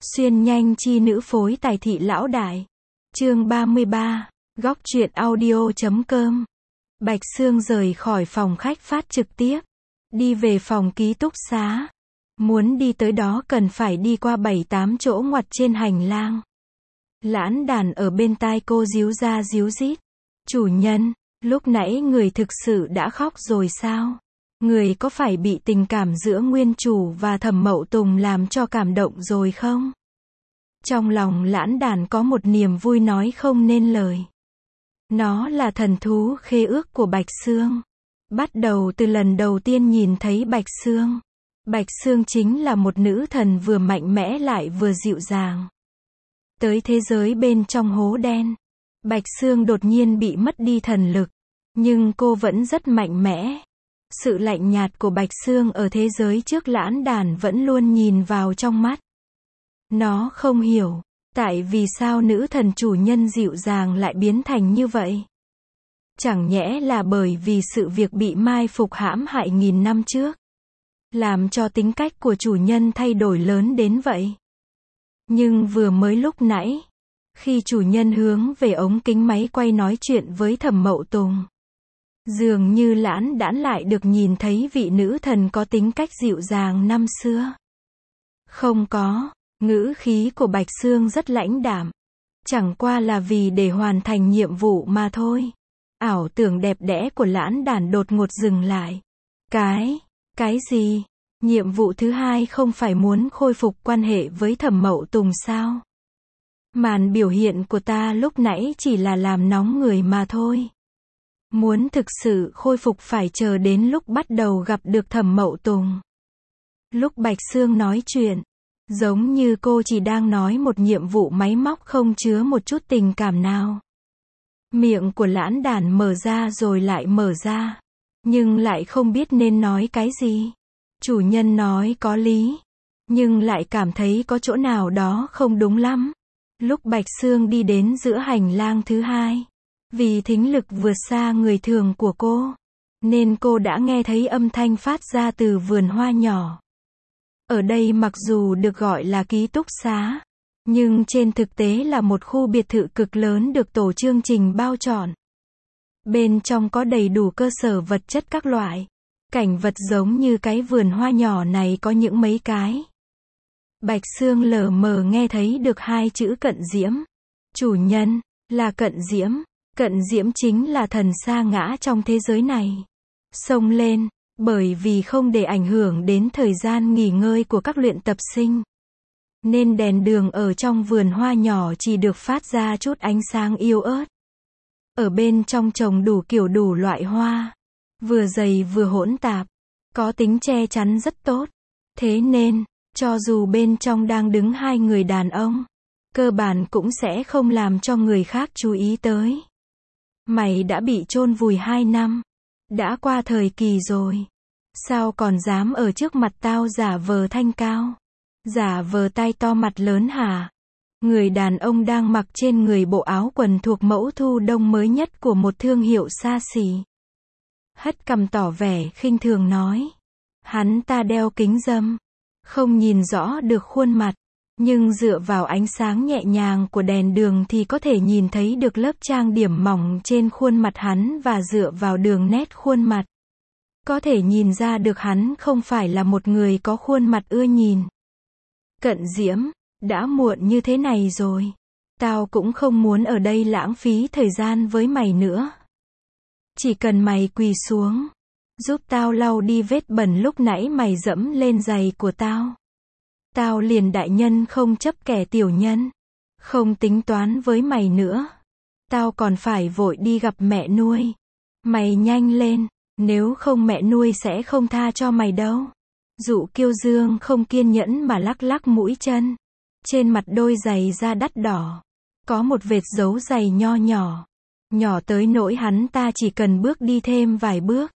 Xuyên nhanh chi nữ phối tài thị lão đại. Chương 33, góc truyện audio.com. Bạch Sương rời khỏi phòng khách phát trực tiếp, đi về phòng ký túc xá. Muốn đi tới đó cần phải đi qua 7-8 chỗ ngoặt trên hành lang. Lãn Đàn ở bên tai cô díu ra díu dít. Chủ nhân, lúc nãy người thực sự đã khóc rồi sao? Người có phải bị tình cảm giữa nguyên chủ và Thẩm Mậu Tùng làm cho cảm động rồi không? Trong lòng Lãn Đàn có một niềm vui nói không nên lời. Nó là thần thú khế ước của Bạch Sương. Bắt đầu từ lần đầu tiên nhìn thấy Bạch Sương. Bạch Sương chính là một nữ thần vừa mạnh mẽ lại vừa dịu dàng. Tới thế giới bên trong hố đen, Bạch Sương đột nhiên bị mất đi thần lực, nhưng cô vẫn rất mạnh mẽ. Sự lạnh nhạt của Bạch Sương ở thế giới trước Lãn Đàn vẫn luôn nhìn vào trong mắt. Nó không hiểu, tại vì sao nữ thần chủ nhân dịu dàng lại biến thành như vậy? Chẳng nhẽ là bởi vì sự việc bị mai phục hãm hại nghìn năm trước, làm cho tính cách của chủ nhân thay đổi lớn đến vậy? Nhưng vừa mới lúc nãy, khi chủ nhân hướng về ống kính máy quay nói chuyện với Thẩm Mậu Tùng, dường như Lãn Đãn lại được nhìn thấy vị nữ thần có tính cách dịu dàng năm xưa. Không có, ngữ khí của Bạch Sương rất lãnh đạm. Chẳng qua là vì để hoàn thành nhiệm vụ mà thôi. Ảo tưởng đẹp đẽ của Lãn Đàn đột ngột dừng lại. Cái gì? Nhiệm vụ thứ hai không phải muốn khôi phục quan hệ với Thẩm Mậu Tùng sao? Màn biểu hiện của ta lúc nãy chỉ là làm nóng người mà thôi. Muốn thực sự khôi phục phải chờ đến lúc bắt đầu gặp được Thẩm Mậu Tùng. Lúc Bạch Sương nói chuyện, giống như cô chỉ đang nói một nhiệm vụ máy móc không chứa một chút tình cảm nào. Miệng của Lãn Đàn mở ra rồi lại mở ra, nhưng lại không biết nên nói cái gì. Chủ nhân nói có lý, nhưng lại cảm thấy có chỗ nào đó không đúng lắm. Lúc Bạch Sương đi đến giữa hành lang thứ hai, vì thính lực vượt xa người thường của cô, nên cô đã nghe thấy âm thanh phát ra từ vườn hoa nhỏ. Ở đây mặc dù được gọi là ký túc xá, nhưng trên thực tế là một khu biệt thự cực lớn được tổ chương trình bao trọn. Bên trong có đầy đủ cơ sở vật chất các loại. Cảnh vật giống như cái vườn hoa nhỏ này có những mấy cái. Bạch Sương lờ mờ nghe thấy được hai chữ Cận Diễm. Chủ nhân, là Cận Diễm. Cận Diễm chính là thần sa ngã trong thế giới này. Xông lên, bởi vì không để ảnh hưởng đến thời gian nghỉ ngơi của các luyện tập sinh, nên đèn đường ở trong vườn hoa nhỏ chỉ được phát ra chút ánh sáng yếu ớt. Ở bên trong trồng đủ kiểu đủ loại hoa, vừa dày vừa hỗn tạp, có tính che chắn rất tốt. Thế nên, cho dù bên trong đang đứng hai người đàn ông, cơ bản cũng sẽ không làm cho người khác chú ý tới. Mày đã bị chôn vùi 2 năm, đã qua thời kỳ rồi, sao còn dám ở trước mặt tao giả vờ thanh cao, giả vờ tai to mặt lớn hả? Người đàn ông đang mặc trên người bộ áo quần thuộc mẫu thu đông mới nhất của một thương hiệu xa xỉ, hất cằm tỏ vẻ khinh thường nói. Hắn ta đeo kính râm, không nhìn rõ được khuôn mặt, nhưng dựa vào ánh sáng nhẹ nhàng của đèn đường thì có thể nhìn thấy được lớp trang điểm mỏng trên khuôn mặt hắn, và dựa vào đường nét khuôn mặt, có thể nhìn ra được hắn không phải là một người có khuôn mặt ưa nhìn. Cận Diễm, đã muộn như thế này rồi, tao cũng không muốn ở đây lãng phí thời gian với mày nữa. Chỉ cần mày quỳ xuống, giúp tao lau đi vết bẩn lúc nãy mày dẫm lên giày của tao, tao liền đại nhân không chấp kẻ tiểu nhân, không tính toán với mày nữa. Tao còn phải vội đi gặp mẹ nuôi. Mày nhanh lên, nếu không mẹ nuôi sẽ không tha cho mày đâu. Dụ Kiêu Dương không kiên nhẫn mà lắc lắc mũi chân. Trên mặt đôi giày da đắt đỏ, có một vệt dấu giày nho nhỏ, nhỏ tới nỗi hắn ta chỉ cần bước đi thêm vài bước,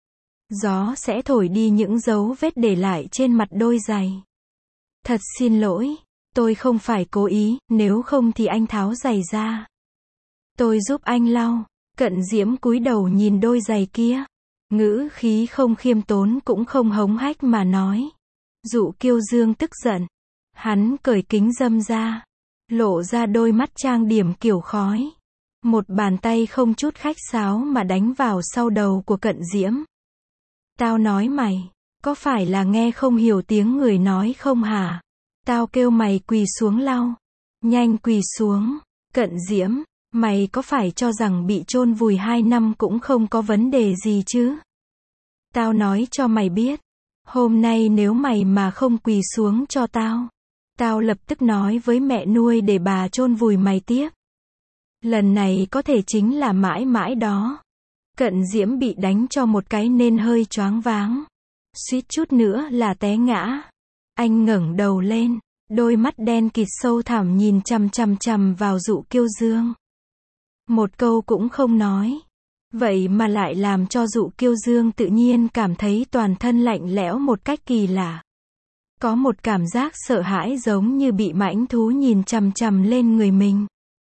gió sẽ thổi đi những dấu vết để lại trên mặt đôi giày. Thật xin lỗi, tôi không phải cố ý, nếu không thì anh tháo giày ra, tôi giúp anh lau. Cận Diễm cúi đầu nhìn đôi giày kia, ngữ khí không khiêm tốn cũng không hống hách mà nói. Dụ Kiêu Dương tức giận, Hắn cởi kính râm ra, lộ ra đôi mắt trang điểm kiểu khói. Một bàn tay không chút khách sáo mà đánh vào sau đầu của Cận Diễm. Tao nói mày, có phải là nghe không hiểu tiếng người nói không hả? Tao kêu mày quỳ xuống lau. Nhanh quỳ xuống. Cận Diễm, mày có phải cho rằng bị chôn vùi 2 năm cũng không có vấn đề gì chứ? Tao nói cho mày biết, hôm nay nếu mày mà không quỳ xuống cho tao, tao lập tức nói với mẹ nuôi để bà chôn vùi mày tiếp. Lần này có thể chính là mãi mãi đó. Cận Diễm bị đánh cho một cái nên hơi choáng váng. Suýt chút nữa là té ngã. Anh ngẩng đầu lên, đôi mắt đen kịt sâu thẳm nhìn chằm chằm chằm vào Dụ Kiêu Dương. Một câu cũng không nói. Vậy mà lại làm cho Dụ Kiêu Dương tự nhiên cảm thấy toàn thân lạnh lẽo một cách kỳ lạ. Có một cảm giác sợ hãi giống như bị mãnh thú nhìn chằm chằm lên người mình.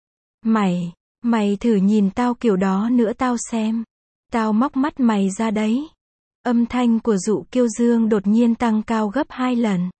Mày thử nhìn tao kiểu đó nữa tao xem. Tao móc mắt mày ra đấy. Âm thanh của Dụ Kiêu Dương đột nhiên tăng cao gấp 2 lần.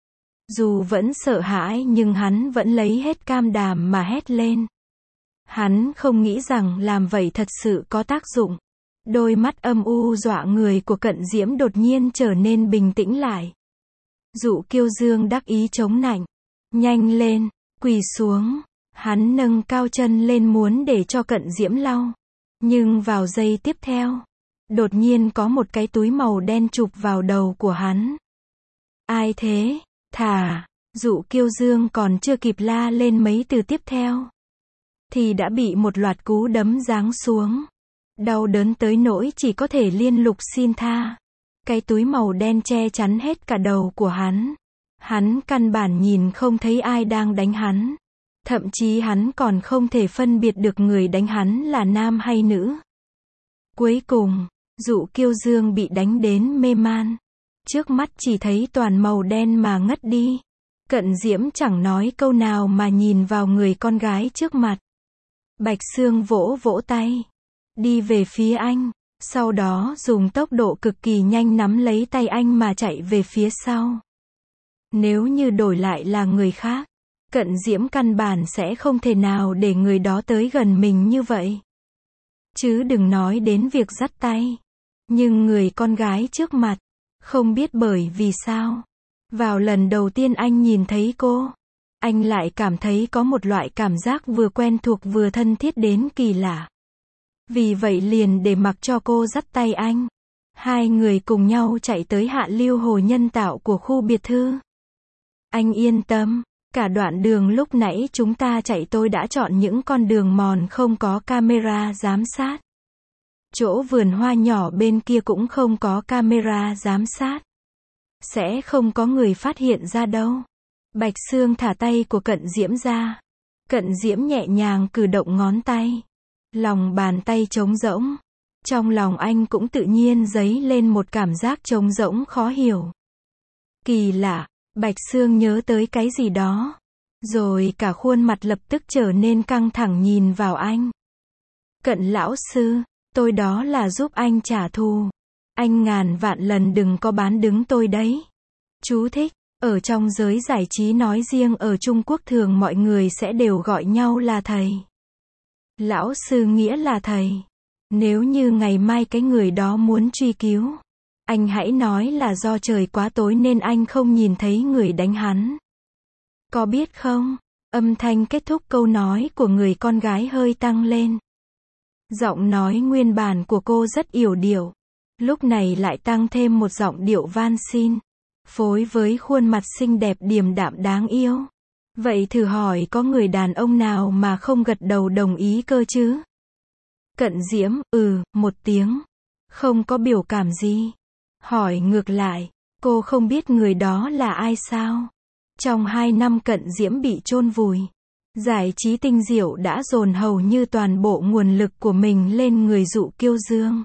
Dù vẫn sợ hãi nhưng hắn vẫn lấy hết cam đảm mà hét lên. Hắn không nghĩ rằng làm vậy thật sự có tác dụng. Đôi mắt âm u dọa người của Cận Diễm đột nhiên trở nên bình tĩnh lại. Dụ Kiêu Dương đắc ý chống nạnh. Nhanh lên, quỳ xuống. Hắn nâng cao chân lên muốn để cho Cận Diễm lau. Nhưng vào giây tiếp theo, đột nhiên có một cái túi màu đen chụp vào đầu của hắn. Ai thế? Thả! Dụ Kiêu Dương còn chưa kịp la lên mấy từ tiếp theo, thì đã bị một loạt cú đấm giáng xuống. Đau đớn tới nỗi chỉ có thể liên tục xin tha. Cái túi màu đen che chắn hết cả đầu của hắn. Hắn căn bản nhìn không thấy ai đang đánh hắn. Thậm chí hắn còn không thể phân biệt được người đánh hắn là nam hay nữ. Cuối cùng, Dụ Kiêu Dương bị đánh đến mê man. Trước mắt chỉ thấy toàn màu đen mà ngất đi. Cận Diễm chẳng nói câu nào mà nhìn vào người con gái trước mặt. Bạch Sương vỗ vỗ tay, đi về phía anh, sau đó dùng tốc độ cực kỳ nhanh nắm lấy tay anh mà chạy về phía sau. Nếu như đổi lại là người khác, Cận Diễm căn bản sẽ không thể nào để người đó tới gần mình như vậy. Chứ đừng nói đến việc dắt tay. Nhưng người con gái trước mặt, không biết bởi vì sao, vào lần đầu tiên anh nhìn thấy cô, anh lại cảm thấy có một loại cảm giác vừa quen thuộc vừa thân thiết đến kỳ lạ. Vì vậy liền để mặc cho cô dắt tay anh. Hai người cùng nhau chạy tới hạ lưu hồ nhân tạo của khu biệt thự. Anh yên tâm, cả đoạn đường lúc nãy chúng ta chạy tôi đã chọn những con đường mòn không có camera giám sát. Chỗ vườn hoa nhỏ bên kia cũng không có camera giám sát. Sẽ không có người phát hiện ra đâu. Bạch Sương thả tay của Cận Diễm ra. Cận Diễm nhẹ nhàng cử động ngón tay. Lòng bàn tay trống rỗng. Trong lòng anh cũng tự nhiên dấy lên một cảm giác trống rỗng khó hiểu. Kỳ lạ, Bạch Sương nhớ tới cái gì đó. Rồi cả khuôn mặt lập tức trở nên căng thẳng nhìn vào anh. Cận lão sư, tôi đó là giúp anh trả thù. Anh ngàn vạn lần đừng có bán đứng tôi đấy. Chú thích, ở trong giới giải trí nói riêng ở Trung Quốc thường mọi người sẽ đều gọi nhau là thầy. Lão sư nghĩa là thầy. Nếu như ngày mai cái người đó muốn truy cứu, anh hãy nói là do trời quá tối nên anh không nhìn thấy người đánh hắn. Có biết không? Âm thanh kết thúc câu nói của người con gái hơi tăng lên. Giọng nói nguyên bản của cô rất yểu điệu. Lúc này lại tăng thêm một giọng điệu van xin. Phối với khuôn mặt xinh đẹp điềm đạm đáng yêu. Vậy thử hỏi có người đàn ông nào mà không gật đầu đồng ý cơ chứ? Cận Diễm, một tiếng. Không có biểu cảm gì. Hỏi ngược lại, cô không biết người đó là ai sao? Trong 2 năm Cận Diễm bị chôn vùi, giải trí tinh diệu đã dồn hầu như toàn bộ nguồn lực của mình lên người Dụ Kiêu Dương.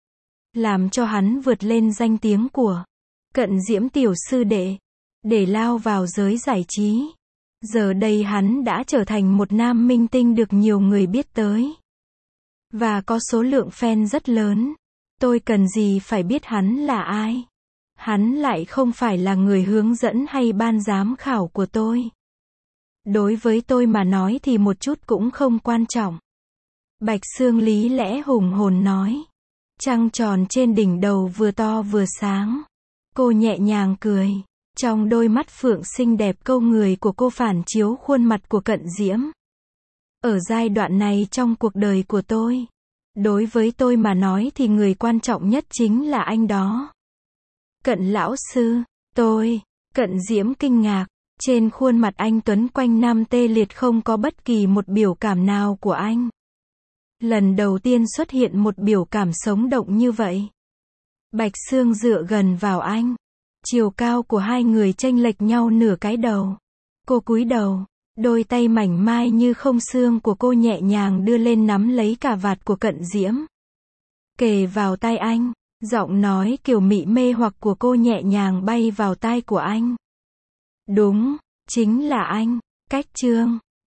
Làm cho hắn vượt lên danh tiếng của Cận Diễm tiểu sư đệ, để lao vào giới giải trí. Giờ đây hắn đã trở thành một nam minh tinh được nhiều người biết tới. Và có số lượng fan rất lớn. Tôi cần gì phải biết hắn là ai? Hắn lại không phải là người hướng dẫn hay ban giám khảo của tôi. Đối với tôi mà nói thì một chút cũng không quan trọng. Bạch Xương lý lẽ hùng hồn nói. Trăng tròn trên đỉnh đầu vừa to vừa sáng. Cô nhẹ nhàng cười. Trong đôi mắt phượng xinh đẹp câu người của cô phản chiếu khuôn mặt của Cận Diễm. Ở giai đoạn này trong cuộc đời của tôi, đối với tôi mà nói thì người quan trọng nhất chính là anh đó. Cận lão sư, Cận Diễm kinh ngạc. Trên khuôn mặt anh tuấn quanh năm tê liệt không có bất kỳ một biểu cảm nào của anh. Lần đầu tiên xuất hiện một biểu cảm sống động như vậy. Bạch Xương dựa gần vào anh. Chiều cao của hai người chênh lệch nhau nửa cái đầu. Cô cúi đầu, đôi tay mảnh mai như không xương của cô nhẹ nhàng đưa lên nắm lấy cà vạt của Cận Diễm. Kề vào tai anh, giọng nói kiểu mị mê hoặc của cô nhẹ nhàng bay vào tai của anh. Đúng, chính là anh. Cách chương